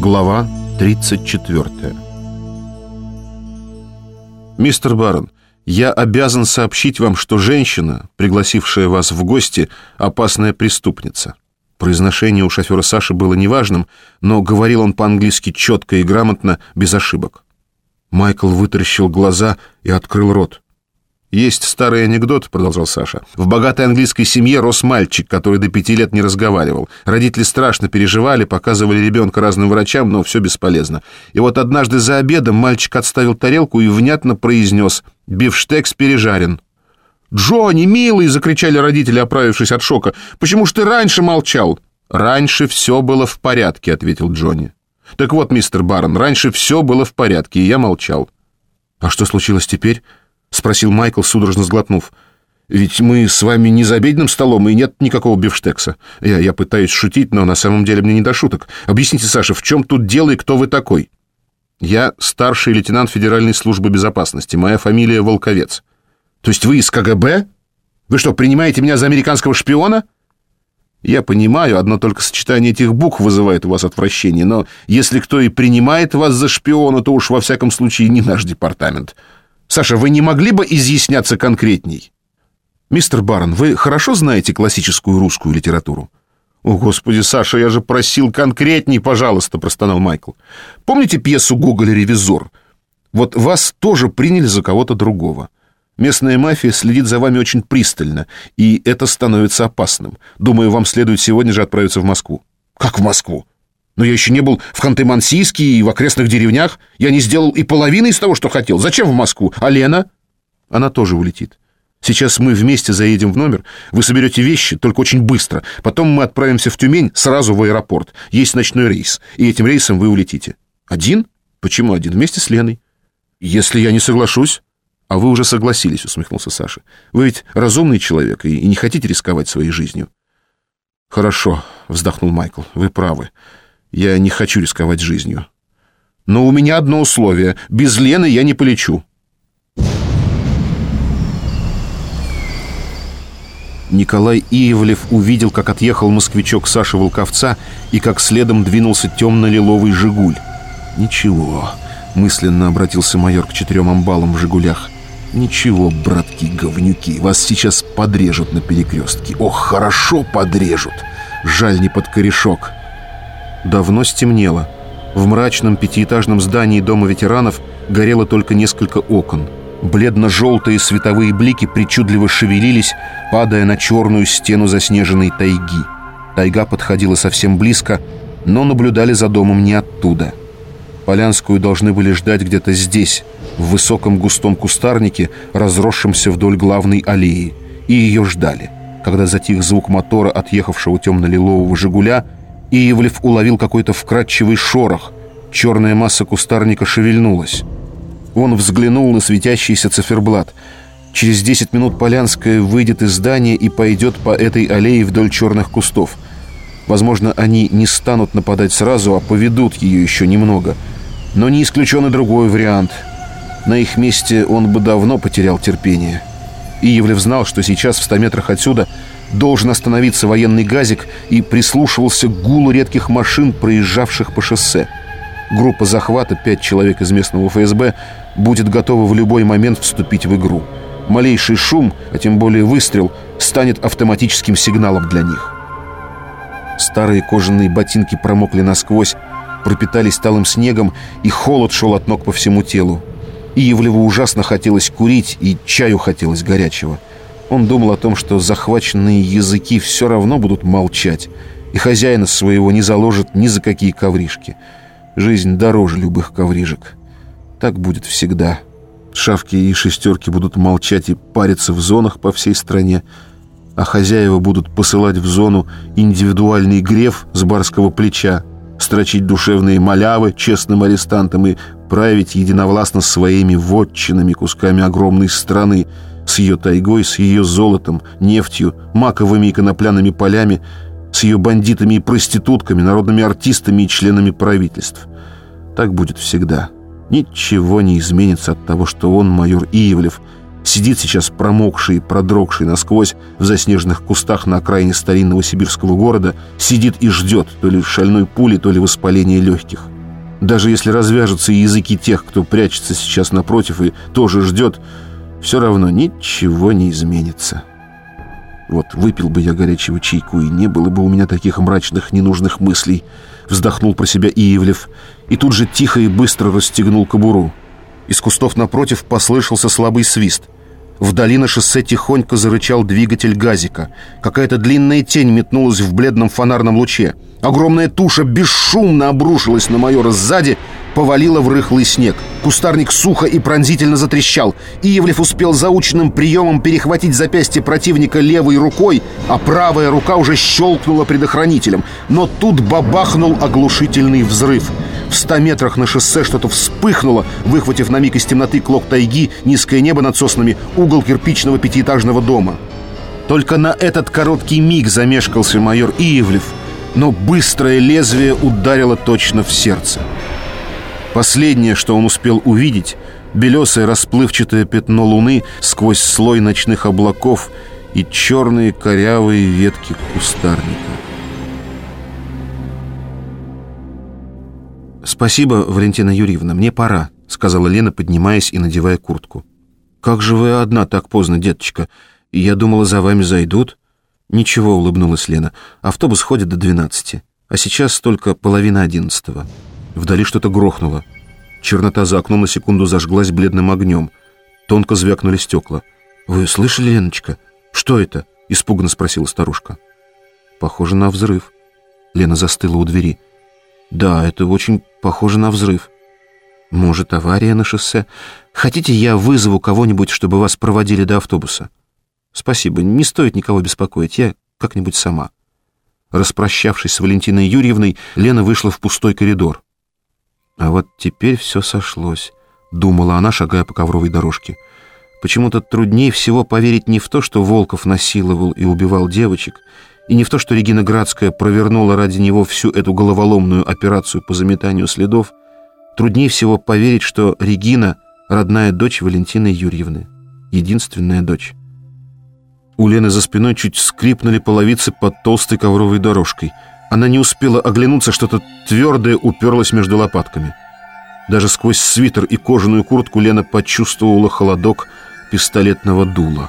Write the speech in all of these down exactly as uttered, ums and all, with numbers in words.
Глава тридцать четвёртая. «Мистер Барон, я обязан сообщить вам, что женщина, пригласившая вас в гости, опасная преступница». Произношение у шофера Саши было неважным, но говорил он по-английски четко и грамотно, без ошибок. Майкл вытаращил глаза и открыл рот. «Есть старый анекдот», — продолжал Саша. «В богатой английской семье рос мальчик, который до пяти лет не разговаривал. Родители страшно переживали, показывали ребенка разным врачам, но все бесполезно. И вот однажды за обедом мальчик отставил тарелку и внятно произнес: «Бифштекс пережарен». «Джонни, милый!» — закричали родители, оправившись от шока. «Почему ж ты раньше молчал?» «Раньше все было в порядке», — ответил Джонни. «Так вот, мистер Барон, раньше все было в порядке, и я молчал». «А что случилось теперь?» — спросил Майкл, судорожно сглотнув. «Ведь мы с вами не за обеденным столом, и нет никакого бифштекса. Я, я пытаюсь шутить, но на самом деле мне не до шуток. Объясните, Саша, в чем тут дело и кто вы такой?» «Я старший лейтенант Федеральной службы безопасности. Моя фамилия Волковец». «То есть вы из ка гэ бэ? Вы что, принимаете меня за американского шпиона?» «Я понимаю, одно только сочетание этих букв вызывает у вас отвращение, но если кто и принимает вас за шпиона, то уж во всяком случае не наш департамент. Саша, вы не могли бы изъясняться конкретней?» «Мистер Барон, вы хорошо знаете классическую русскую литературу?» «О, Господи, Саша, я же просил конкретней, пожалуйста», — простонал Майкл. «Помните пьесу Гоголя «Ревизор»? Вот вас тоже приняли за кого-то другого. Местная мафия следит за вами очень пристально, и это становится опасным. Думаю, вам следует сегодня же отправиться в Москву». «Как в Москву? Но я еще не был в Ханты-Мансийске и в окрестных деревнях. Я не сделал и половины из того, что хотел. Зачем в Москву? А Лена?» «Она тоже улетит. Сейчас мы вместе заедем в номер. Вы соберете вещи, только очень быстро. Потом мы отправимся в Тюмень сразу в аэропорт. Есть ночной рейс, и этим рейсом вы улетите». «Один? Почему один? Вместе с Леной». «Если я не соглашусь». «А вы уже согласились», — усмехнулся Саша. «Вы ведь разумный человек и не хотите рисковать своей жизнью». «Хорошо», — вздохнул Майкл, — «вы правы. Я не хочу рисковать жизнью. Но у меня одно условие. Без Лены я не полечу». Николай Ивлев увидел, как отъехал москвичок Саши Волковца и как следом двинулся темно-лиловый «Жигуль». «Ничего», — мысленно обратился майор к четырем амбалам в «Жигулях». «Ничего, братки-говнюки, вас сейчас подрежут на перекрестке. Ох, хорошо подрежут. Жаль, не под корешок». Давно стемнело. В мрачном пятиэтажном здании Дома ветеранов горело только несколько окон. Бледно-желтые световые блики причудливо шевелились, падая на черную стену заснеженной тайги. Тайга подходила совсем близко, но наблюдали за домом не оттуда. Полянскую должны были ждать где-то здесь, в высоком густом кустарнике, разросшемся вдоль главной аллеи. И ее ждали. Когда затих звук мотора отъехавшего темно-лилового «Жигуля», Ивлев уловил какой-то вкрадчивый шорох. Черная масса кустарника шевельнулась. Он взглянул на светящийся циферблат. Через десять минут Полянская выйдет из здания и пойдет по этой аллее вдоль черных кустов. Возможно, они не станут нападать сразу, а поведут ее еще немного. Но не исключен и другой вариант. На их месте он бы давно потерял терпение. Ивлев знал, что сейчас в ста метрах отсюда должен остановиться военный газик, и прислушивался к гулу редких машин, проезжавших по шоссе. Группа захвата, пять человек из местного эф эс бэ, будет готова в любой момент вступить в игру. Малейший шум, а тем более выстрел, станет автоматическим сигналом для них. Старые кожаные ботинки промокли насквозь, пропитались талым снегом, и холод шел от ног по всему телу. Ивлеву ужасно хотелось курить, и чаю хотелось горячего. Он думал о том, что захваченные языки все равно будут молчать, и хозяина своего не заложат ни за какие ковришки. Жизнь дороже любых коврижек. Так будет всегда. Шавки и шестерки будут молчать и париться в зонах по всей стране, а хозяева будут посылать в зону индивидуальный греф с барского плеча, строчить душевные малявы честным арестантам и править единовластно своими вотчинами, кусками огромной страны, с ее тайгой, с ее золотом, нефтью, маковыми и конопляными полями, с ее бандитами и проститутками, народными артистами и членами правительств. Так будет всегда. Ничего не изменится от того, что он, майор Ивлев, Сидит сейчас промокший, продрогший насквозь в заснеженных кустах на окраине старинного сибирского города, сидит и ждет то ли шальной пули, то ли воспаления легких. Даже если развяжутся языки тех, кто прячется сейчас напротив и тоже ждет, все равно ничего не изменится. Вот выпил бы я горячего чайку, и не было бы у меня таких мрачных, ненужных мыслей. Вздохнул про себя Ивлев и тут же тихо и быстро расстегнул кобуру. Из кустов напротив послышался слабый свист. Вдали на шоссе тихонько зарычал двигатель газика. Какая-то длинная тень метнулась в бледном фонарном луче. Огромная туша бесшумно обрушилась на майора сзади, повалила в рыхлый снег. Кустарник сухо и пронзительно затрещал. Ивлев успел заученным приемом перехватить запястье противника левой рукой, а правая рука уже щелкнула предохранителем. Но тут бабахнул оглушительный взрыв. В ста метрах на шоссе что-то вспыхнуло, выхватив на миг из темноты клок тайги, низкое небо над соснами, угол кирпичного пятиэтажного дома. Только на этот короткий миг замешкался майор Ивлев, но быстрое лезвие ударило точно в сердце. Последнее, что он успел увидеть, белесое расплывчатое пятно луны сквозь слой ночных облаков и черные корявые ветки кустарника. «Спасибо, Валентина Юрьевна, мне пора», — сказала Лена, поднимаясь и надевая куртку. «Как же вы одна так поздно, деточка? Я думала, за вами зайдут». «Ничего», — улыбнулась Лена, — «автобус ходит до двенадцати, а сейчас только половина одиннадцатого». Вдали что-то грохнуло. Чернота за окном на секунду зажглась бледным огнем. Тонко звякнули стекла. «Вы слышали, Леночка? Что это?» — испуганно спросила старушка. «Похоже на взрыв». Лена застыла у двери. «Да, это очень похоже на взрыв. Может, авария на шоссе? Хотите, я вызову кого-нибудь, чтобы вас проводили до автобуса?» «Спасибо, не стоит никого беспокоить, я как-нибудь сама». Распрощавшись с Валентиной Юрьевной, Лена вышла в пустой коридор. «А вот теперь все сошлось», — думала она, шагая по ковровой дорожке. «Почему-то труднее всего поверить не в то, что Волков насиловал и убивал девочек, и не в то, что Регина Градская провернула ради него всю эту головоломную операцию по заметанию следов. Труднее всего поверить, что Регина — родная дочь Валентины Юрьевны, единственная дочь». У Лены за спиной чуть скрипнули половицы под толстой ковровой дорожкой. Она не успела оглянуться, что-то твердое уперлось между лопатками. Даже сквозь свитер и кожаную куртку Лена почувствовала холодок пистолетного дула.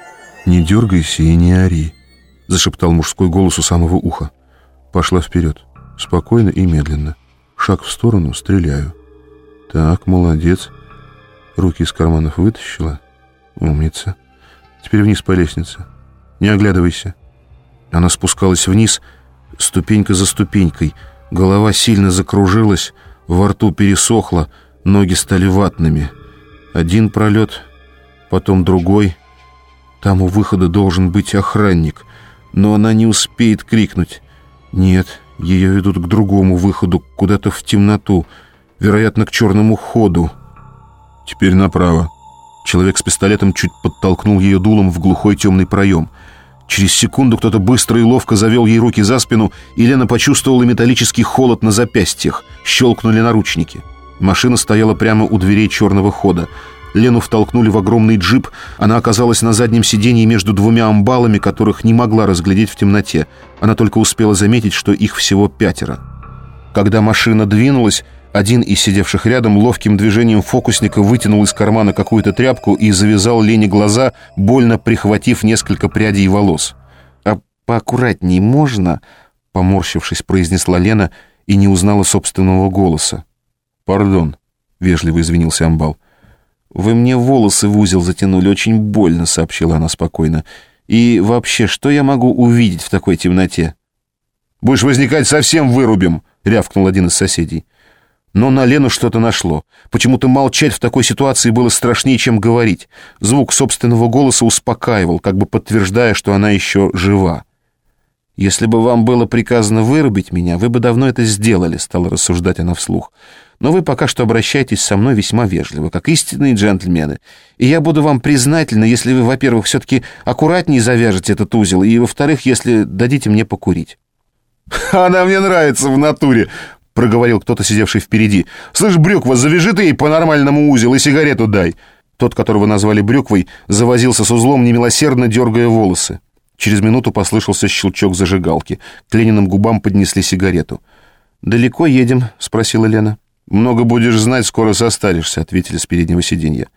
«Не дергайся и не ори», — зашептал мужской голос у самого уха. Пошла вперед, спокойно и медленно. Шаг в сторону, стреляю. «Так, молодец. Руки из карманов вытащила. Умница. Теперь вниз по лестнице. Не оглядывайся». Она спускалась вниз, ступенька за ступенькой. Голова сильно закружилась, во рту пересохло, ноги стали ватными. Один пролет, потом другой. Там у выхода должен быть охранник, но она не успеет крикнуть. Нет, ее ведут к другому выходу, куда-то в темноту, вероятно, к черному ходу. «Теперь направо». Человек с пистолетом чуть подтолкнул ее дулом в глухой темный проем. Через секунду кто-то быстро и ловко завел ей руки за спину, и Лена почувствовала металлический холод на запястьях. Щелкнули наручники. Машина стояла прямо у дверей черного хода. Лену втолкнули в огромный джип. Она оказалась на заднем сиденье между двумя амбалами, которых не могла разглядеть в темноте. Она только успела заметить, что их всего пятеро. Когда машина двинулась, один из сидевших рядом ловким движением фокусника вытянул из кармана какую-то тряпку и завязал Лене глаза, больно прихватив несколько прядей волос. «А поаккуратней можно?» — поморщившись, произнесла Лена и не узнала собственного голоса. «Пардон», — вежливо извинился амбал. «Вы мне волосы в узел затянули, очень больно», — сообщила она спокойно. «И вообще, что я могу увидеть в такой темноте?» «Будешь возникать, совсем вырубим», — рявкнул один из соседей. Но на Лену что-то нашло. Почему-то молчать в такой ситуации было страшнее, чем говорить. Звук собственного голоса успокаивал, как бы подтверждая, что она еще жива. «Если бы вам было приказано вырубить меня, вы бы давно это сделали», — стала рассуждать она вслух. «Но вы пока что обращаетесь со мной весьма вежливо, как истинные джентльмены. И я буду вам признательна, если вы, во-первых, все-таки аккуратнее завяжете этот узел, и, во-вторых, если дадите мне покурить». «Она мне нравится в натуре», — проговорил кто-то, сидевший впереди. «Слышь, Брюква, завяжи ты ей по-нормальному узел и сигарету дай». Тот, которого назвали Брюквой, завозился с узлом, немилосердно дергая волосы. Через минуту послышался щелчок зажигалки. К Лениным губам поднесли сигарету. «Далеко едем?» — спросила Лена. «Много будешь знать, скоро состаришься», — ответили с переднего сиденья.